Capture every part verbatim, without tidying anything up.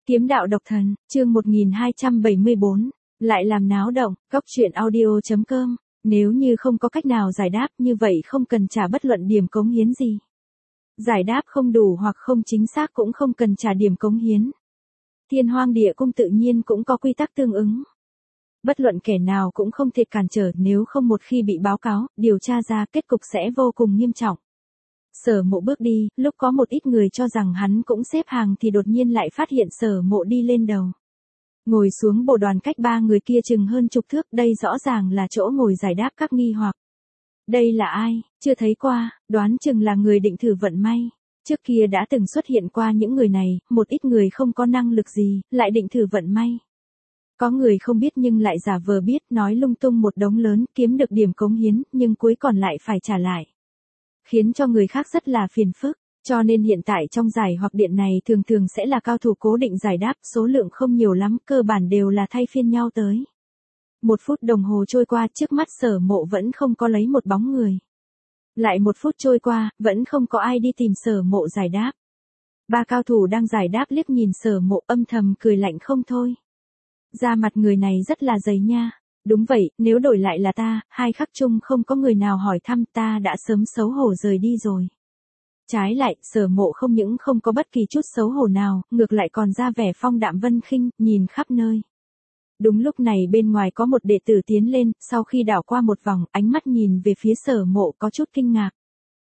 Kiếm đạo độc thần, chương một nghìn hai trăm bảy mươi bốn, lại làm náo động, góc truyện audio chấm com, nếu như không có cách nào giải đáp như vậy không cần trả bất luận điểm cống hiến gì. Giải đáp không đủ hoặc không chính xác cũng không cần trả điểm cống hiến. Thiên Hoang Địa Cung tự nhiên cũng có quy tắc tương ứng. Bất luận kẻ nào cũng không thể cản trở, nếu không một khi bị báo cáo, điều tra ra kết cục sẽ vô cùng nghiêm trọng. Sở Mộ bước đi, lúc có một ít người cho rằng hắn cũng xếp hàng thì đột nhiên lại phát hiện Sở Mộ đi lên đầu. Ngồi xuống bộ đoàn cách ba người kia chừng hơn chục thước, đây rõ ràng là chỗ ngồi giải đáp các nghi hoặc. Đây là ai, chưa thấy qua, đoán chừng là người định thử vận may. Trước kia đã từng xuất hiện qua những người này, một ít người không có năng lực gì, lại định thử vận may. Có người không biết nhưng lại giả vờ biết, nói lung tung một đống lớn, kiếm được điểm cống hiến, nhưng cuối còn lại phải trả lại. Khiến cho người khác rất là phiền phức, cho nên hiện tại trong giải hoặc điện này thường thường sẽ là cao thủ cố định giải đáp, số lượng không nhiều lắm, cơ bản đều là thay phiên nhau tới. Một phút đồng hồ trôi qua, trước mắt Sở Mộ vẫn không có lấy một bóng người. Lại một phút trôi qua, vẫn không có ai đi tìm Sở Mộ giải đáp. Ba cao thủ đang giải đáp liếc nhìn Sở Mộ âm thầm cười lạnh không thôi. Da mặt người này rất là dày nha. Đúng vậy, nếu đổi lại là ta, hai khắc chung không có người nào hỏi thăm, ta đã sớm xấu hổ rời đi rồi. Trái lại, Sở Mộ không những không có bất kỳ chút xấu hổ nào, ngược lại còn ra vẻ phong đạm vân khinh, nhìn khắp nơi. Đúng lúc này bên ngoài có một đệ tử tiến lên, sau khi đảo qua một vòng, ánh mắt nhìn về phía Sở Mộ có chút kinh ngạc.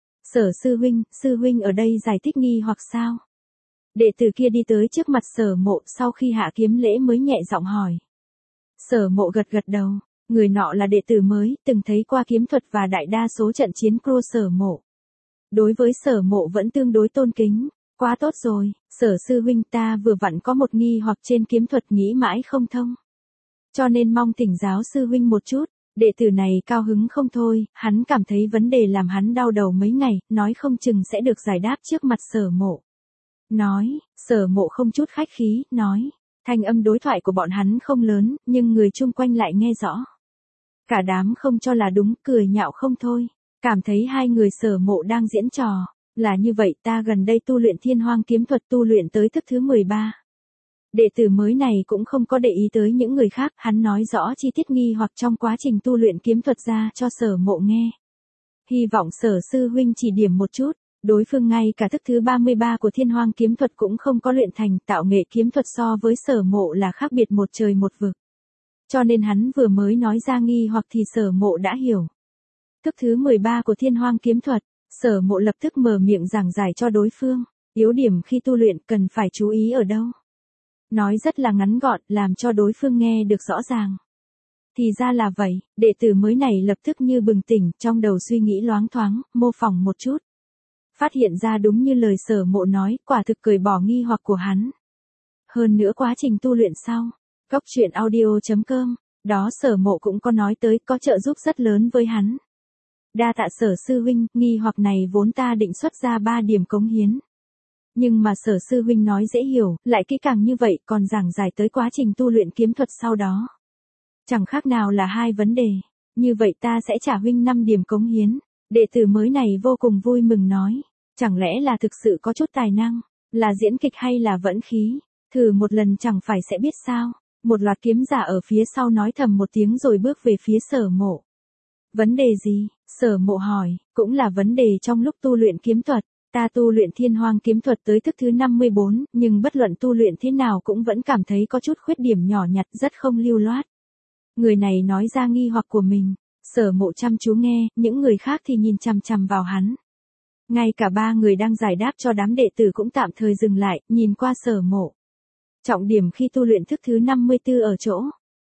Sở sư huynh, sư huynh ở đây giải thích nghi hoặc sao? Đệ tử kia đi tới trước mặt Sở Mộ, sau khi hạ kiếm lễ mới nhẹ giọng hỏi. Sở Mộ gật gật đầu, người nọ là đệ tử mới, từng thấy qua kiếm thuật và đại đa số trận chiến của Sở Mộ. Đối với Sở Mộ vẫn tương đối tôn kính. Quá tốt rồi, Sở sư huynh, ta vừa vặn có một nghi hoặc trên kiếm thuật nghĩ mãi không thông. Cho nên mong thỉnh giáo sư huynh một chút. Đệ tử này cao hứng không thôi, hắn cảm thấy vấn đề làm hắn đau đầu mấy ngày, nói không chừng sẽ được giải đáp trước mặt Sở Mộ. Nói, Sở Mộ không chút khách khí, nói. Thanh âm đối thoại của bọn hắn không lớn, nhưng người chung quanh lại nghe rõ. Cả đám không cho là đúng, cười nhạo không thôi. Cảm thấy hai người Sở Mộ đang diễn trò. Là như vậy, ta gần đây tu luyện Thiên Hoang kiếm thuật, tu luyện tới thức thứ mười ba. Đệ tử mới này cũng không có để ý tới những người khác, hắn nói rõ chi tiết nghi hoặc trong quá trình tu luyện kiếm thuật ra cho Sở Mộ nghe. Hy vọng Sở sư huynh chỉ điểm một chút. Đối phương ngay cả thức thứ ba mươi ba của Thiên Hoang kiếm thuật cũng không có luyện thành, tạo nghệ kiếm thuật so với Sở Mộ là khác biệt một trời một vực. Cho nên hắn vừa mới nói ra nghi hoặc thì Sở Mộ đã hiểu. Thức thứ mười ba của Thiên Hoang kiếm thuật, Sở Mộ lập tức mở miệng giảng giải cho đối phương, yếu điểm khi tu luyện cần phải chú ý ở đâu. Nói rất là ngắn gọn, làm cho đối phương nghe được rõ ràng. Thì ra là vậy, đệ tử mới này lập tức như bừng tỉnh, trong đầu suy nghĩ loáng thoáng, mô phỏng một chút. Phát hiện ra đúng như lời Sở Mộ nói, quả thực cởi bỏ nghi hoặc của hắn. Hơn nữa quá trình tu luyện sau, góc truyện audio chấm com, đó Sở Mộ cũng có nói tới, có trợ giúp rất lớn với hắn. Đa tạ Sở sư huynh, nghi hoặc này vốn ta định xuất ra ba điểm cống hiến. Nhưng mà Sở sư huynh nói dễ hiểu, lại kỹ càng như vậy, còn giảng giải tới quá trình tu luyện kiếm thuật sau đó. Chẳng khác nào là hai vấn đề, như vậy ta sẽ trả huynh năm điểm cống hiến. Đệ tử mới này vô cùng vui mừng nói, chẳng lẽ là thực sự có chút tài năng, là diễn kịch hay là vẫn khí, thử một lần chẳng phải sẽ biết sao. Một loạt kiếm giả ở phía sau nói thầm một tiếng rồi bước về phía Sở Mộ. Vấn đề gì? Sở Mộ hỏi, cũng là vấn đề trong lúc tu luyện kiếm thuật. Ta tu luyện Thiên Hoang kiếm thuật tới thức thứ năm mươi bốn, nhưng bất luận tu luyện thế nào cũng vẫn cảm thấy có chút khuyết điểm nhỏ nhặt, rất không lưu loát. Người này nói ra nghi hoặc của mình. Sở Mộ chăm chú nghe, những người khác thì nhìn chằm chằm vào hắn. Ngay cả ba người đang giải đáp cho đám đệ tử cũng tạm thời dừng lại, nhìn qua Sở Mộ. Trọng điểm khi tu luyện thức thứ năm mươi tư ở chỗ.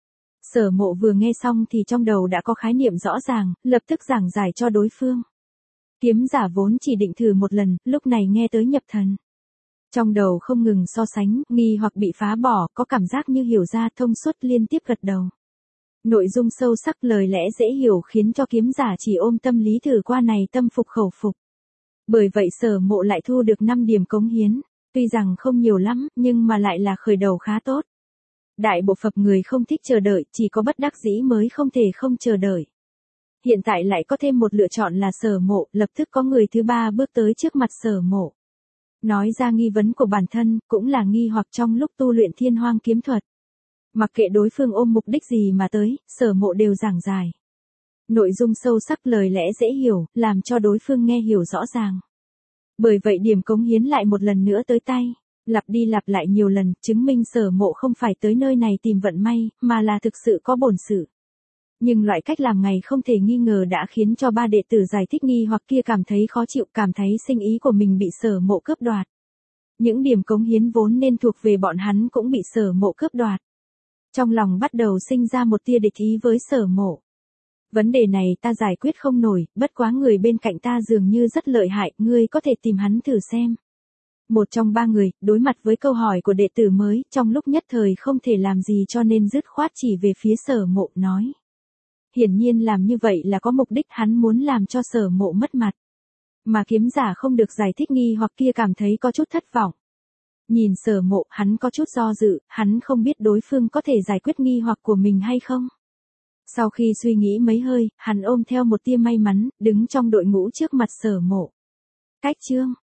Sở Mộ vừa nghe xong thì trong đầu đã có khái niệm rõ ràng, lập tức giảng giải cho đối phương. Kiếm giả vốn chỉ định thử một lần, lúc này nghe tới nhập thần. Trong đầu không ngừng so sánh, nghi hoặc bị phá bỏ, có cảm giác như hiểu ra, thông suốt, liên tiếp gật đầu. Nội dung sâu sắc, lời lẽ dễ hiểu khiến cho kiếm giả chỉ ôm tâm lý thử qua này tâm phục khẩu phục. Bởi vậy Sở Mộ lại thu được năm điểm cống hiến, tuy rằng không nhiều lắm, nhưng mà lại là khởi đầu khá tốt. Đại bộ phận người không thích chờ đợi, chỉ có bất đắc dĩ mới không thể không chờ đợi. Hiện tại lại có thêm một lựa chọn là Sở Mộ, lập tức có người thứ ba bước tới trước mặt Sở Mộ. Nói ra nghi vấn của bản thân, cũng là nghi hoặc trong lúc tu luyện Thiên Hoang kiếm thuật. Mặc kệ đối phương ôm mục đích gì mà tới, Sở Mộ đều giảng giải. Nội dung sâu sắc, lời lẽ dễ hiểu, làm cho đối phương nghe hiểu rõ ràng. Bởi vậy điểm cống hiến lại một lần nữa tới tay, lặp đi lặp lại nhiều lần, chứng minh Sở Mộ không phải tới nơi này tìm vận may, mà là thực sự có bổn sự. Nhưng loại cách làm ngày không thể nghi ngờ đã khiến cho ba đệ tử giải thích nghi hoặc kia cảm thấy khó chịu, cảm thấy sinh ý của mình bị Sở Mộ cướp đoạt. Những điểm cống hiến vốn nên thuộc về bọn hắn cũng bị Sở Mộ cướp đoạt. Trong lòng bắt đầu sinh ra một tia địch ý với Sở Mộ. Vấn đề này ta giải quyết không nổi, bất quá người bên cạnh ta dường như rất lợi hại, ngươi có thể tìm hắn thử xem. Một trong ba người, đối mặt với câu hỏi của đệ tử mới, trong lúc nhất thời không thể làm gì cho nên dứt khoát chỉ về phía Sở Mộ nói. Hiển nhiên làm như vậy là có mục đích, hắn muốn làm cho Sở Mộ mất mặt. Mà kiếm giả không được giải thích nghi hoặc kia cảm thấy có chút thất vọng. Nhìn Sở Mộ, hắn có chút do dự, hắn không biết đối phương có thể giải quyết nghi hoặc của mình hay không. Sau khi suy nghĩ mấy hơi, hắn ôm theo một tia may mắn, đứng trong đội ngũ trước mặt Sở Mộ. Cách chương